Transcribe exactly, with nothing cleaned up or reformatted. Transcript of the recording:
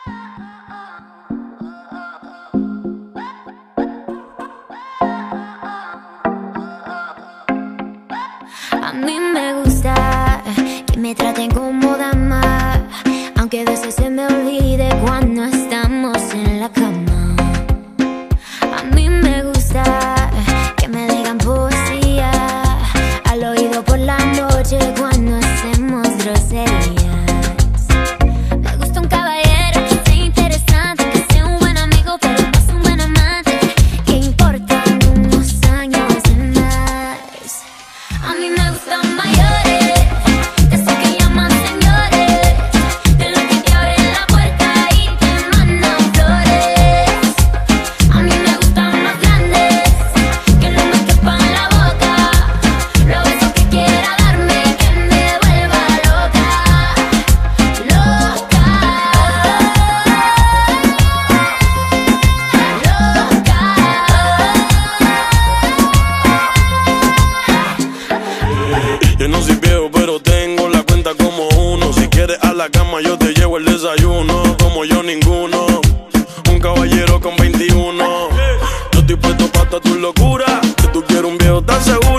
A mí me gusta que me traten como dama, aunque a veces se me olvide cuando estamos en la cama. A mí me gusta que me digan poesía al oído por la noche cuando hacemos groserías. Me gusta un caballero que sea interesante, que sea un buen amigo pero no es un buen amante, que importan unos años de más. A mí me gustan mayores, de esos que llaman señores, de los que te abren la puerta y te mandan flores. A mí me gustan más grandes, que no me quepan la boca, los besos que quiera darme, que me vuelva loca, loca, Yo no soy viejo, pero tengo la cuenta como uno. Si quieres a la cama, yo te llevo el desayuno. Como yo, ninguno. Un caballero con veintiuno. Yo estoy puesto pa' toda tu locura. Si tú quieres un viejo, ¿estás seguro?